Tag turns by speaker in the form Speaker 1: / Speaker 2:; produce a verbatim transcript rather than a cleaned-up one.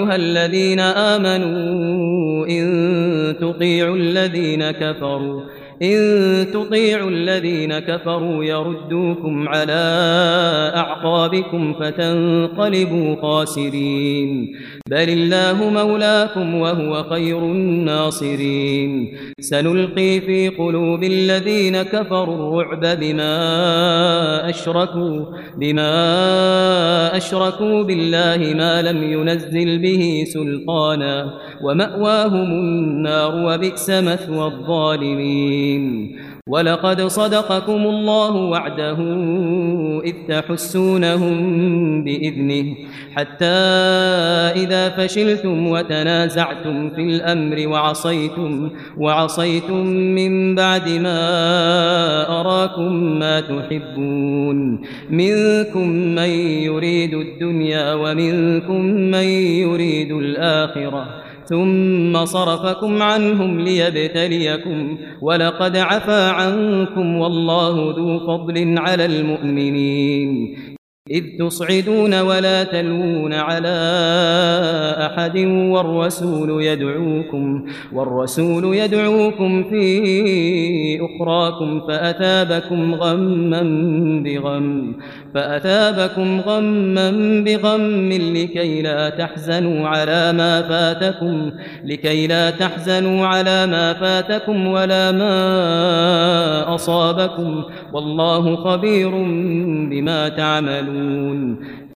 Speaker 1: أيها الذين آمنوا إن تطيعوا الذين كفروا إن تطيعوا الذين كفروا يردوكم على أعقابكم فتنقلبوا خاسرين بل الله مولاكم وهو خير الناصرين سنلقي في قلوب الذين كفروا الرعب بما أشركوا بما أشركوا بالله ما لم ينزل به سلطانا ومأواهم النار وبئس مثوى الظالمين ولقد صدقكم الله وعده إذ تحسونهم بإذنه حتى إذا فشلتم وتنازعتم في الأمر وعصيتم, وعصيتم من بعد ما أراكم ما تحبون منكم من يريد الدنيا ومنكم من يريد الآخرة ثم صرفكم عنهم ليبتليكم ولقد عفا عنكم والله ذو فضل على المؤمنين إذ تصعدون ولا تلوون على أحد والرسول يدعوكم والرسول يدعوكم في أخراكم فأثابكم غما بغم فأثابكم غما بغم لكي لا تحزنوا على ما فاتكم لكي لا تحزنوا على ما فاتكم ولا ما أصابكم والله خبير بما تعملون